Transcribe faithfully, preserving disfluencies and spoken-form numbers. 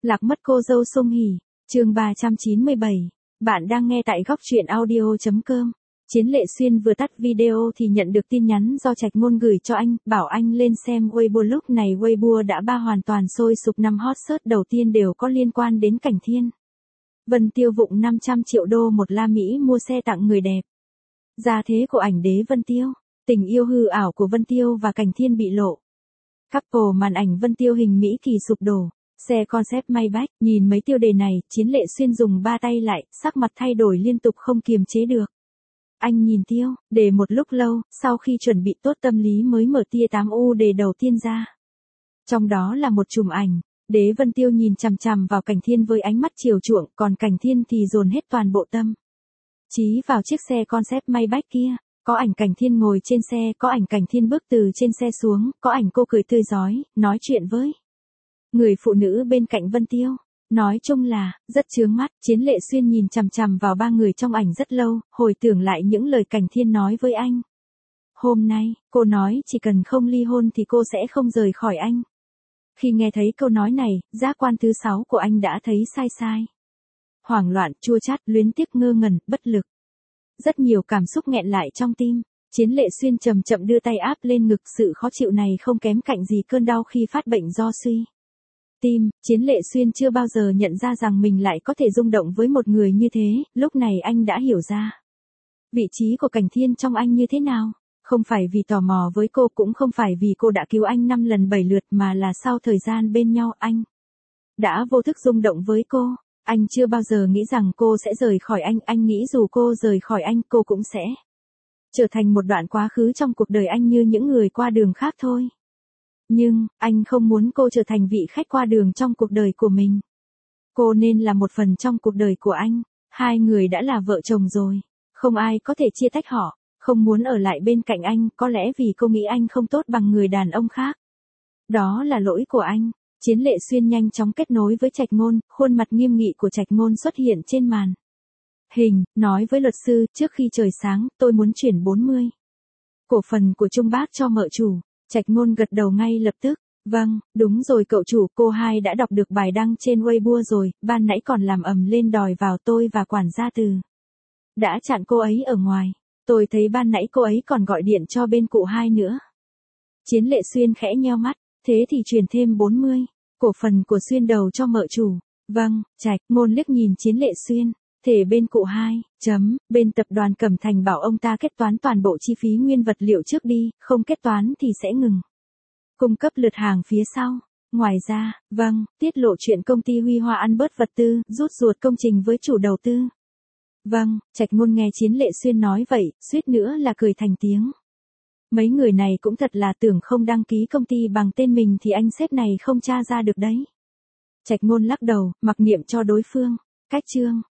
Lạc mất cô dâu Song Hỷ, chương ba trăm chín mươi bảy. Bạn đang nghe tại góc truyện audio chấm com. Chiến Lệ Xuyên vừa tắt video thì nhận được tin nhắn do Trạch Ngôn gửi cho anh, bảo anh lên xem Weibo. Lúc này Weibo đã ba hoàn toàn sôi sục, năm hot search đầu tiên đều có liên quan đến Cảnh Thiên. Vân Tiêu vụng năm trăm triệu đô một la Mỹ mua xe tặng người đẹp. Gia thế của ảnh đế Vân Tiêu, tình yêu hư ảo của Vân Tiêu và Cảnh Thiên bị lộ. Couple màn ảnh Vân Tiêu hình Mỹ Kỳ sụp đổ. Xe concept Maybach, nhìn mấy tiêu đề này, Chiến Lệ Xuyên dùng ba tay lại, sắc mặt thay đổi liên tục không kiềm chế được. Anh nhìn tiêu, đề một lúc lâu, sau khi chuẩn bị tốt tâm lý mới mở tia tám u đề đầu tiên ra. Trong đó là một chùm ảnh, đế Vân Tiêu nhìn chằm chằm vào Cảnh Thiên với ánh mắt chiều chuộng, còn Cảnh Thiên thì dồn hết toàn bộ tâm trí vào chiếc xe concept Maybach kia. Có ảnh Cảnh Thiên ngồi trên xe, có ảnh Cảnh Thiên bước từ trên xe xuống, có ảnh cô cười tươi rói, nói chuyện với người phụ nữ bên cạnh Vân Tiêu. Nói chung là, rất chướng mắt. Chiến Lệ Xuyên nhìn chằm chằm vào ba người trong ảnh rất lâu, hồi tưởng lại những lời Cảnh Thiên nói với anh. Hôm nay, cô nói chỉ cần không ly hôn thì cô sẽ không rời khỏi anh. Khi nghe thấy câu nói này, giác quan thứ sáu của anh đã thấy sai sai. Hoảng loạn, chua chát, luyến tiếc, ngơ ngẩn, bất lực. Rất nhiều cảm xúc nghẹn lại trong tim. Chiến Lệ Xuyên chậm chậm đưa tay áp lên ngực, sự khó chịu này không kém cạnh gì cơn đau khi phát bệnh do suy tim. Chiến Lệ Xuyên chưa bao giờ nhận ra rằng mình lại có thể rung động với một người như thế, lúc này anh đã hiểu ra vị trí của Cảnh Thiên trong anh như thế nào. Không phải vì tò mò với cô, cũng không phải vì cô đã cứu anh năm lần bảy lượt, mà là sau thời gian bên nhau anh đã vô thức rung động với cô. Anh chưa bao giờ nghĩ rằng cô sẽ rời khỏi anh, anh nghĩ dù cô rời khỏi anh, cô cũng sẽ trở thành một đoạn quá khứ trong cuộc đời anh như những người qua đường khác thôi. Nhưng, anh không muốn cô trở thành vị khách qua đường trong cuộc đời của mình. Cô nên là một phần trong cuộc đời của anh. Hai người đã là vợ chồng rồi. Không ai có thể chia tách họ. Không muốn ở lại bên cạnh anh, có lẽ vì cô nghĩ anh không tốt bằng người đàn ông khác. Đó là lỗi của anh. Chiến Lệ Xuyên nhanh chóng kết nối với Trạch Ngôn, khuôn mặt nghiêm nghị của Trạch Ngôn xuất hiện trên màn hình, nói với luật sư, trước khi trời sáng, tôi muốn chuyển bốn mươi cổ phần của Trung Bác cho mợ chủ. Trạch Ngôn gật đầu ngay lập tức. Vâng, đúng rồi cậu chủ, cô hai đã đọc được bài đăng trên Weibo rồi, ban nãy còn làm ầm lên đòi vào tôi và quản gia Từ đã chặn cô ấy ở ngoài. Tôi thấy ban nãy cô ấy còn gọi điện cho bên cụ hai nữa. Chiến Lệ Xuyên khẽ nheo mắt, thế thì chuyển thêm bốn mươi cổ phần của Xuyên đầu cho mợ chủ. Vâng. Trạch Ngôn liếc nhìn Chiến Lệ Xuyên. Thể bên cụ hai, chấm, bên tập đoàn Cẩm Thành bảo ông ta kết toán toàn bộ chi phí nguyên vật liệu trước đi, không kết toán thì sẽ ngừng cung cấp lượt hàng phía sau. Ngoài ra, vâng, tiết lộ chuyện công ty Huy Hoa ăn bớt vật tư, rút ruột công trình với chủ đầu tư. Vâng. Trạch Ngôn nghe Chiến Lệ Xuyên nói vậy, suýt nữa là cười thành tiếng. Mấy người này cũng thật là tưởng không đăng ký công ty bằng tên mình thì anh sếp này không tra ra được đấy. Trạch Ngôn lắc đầu, mặc niệm cho đối phương. Cách chương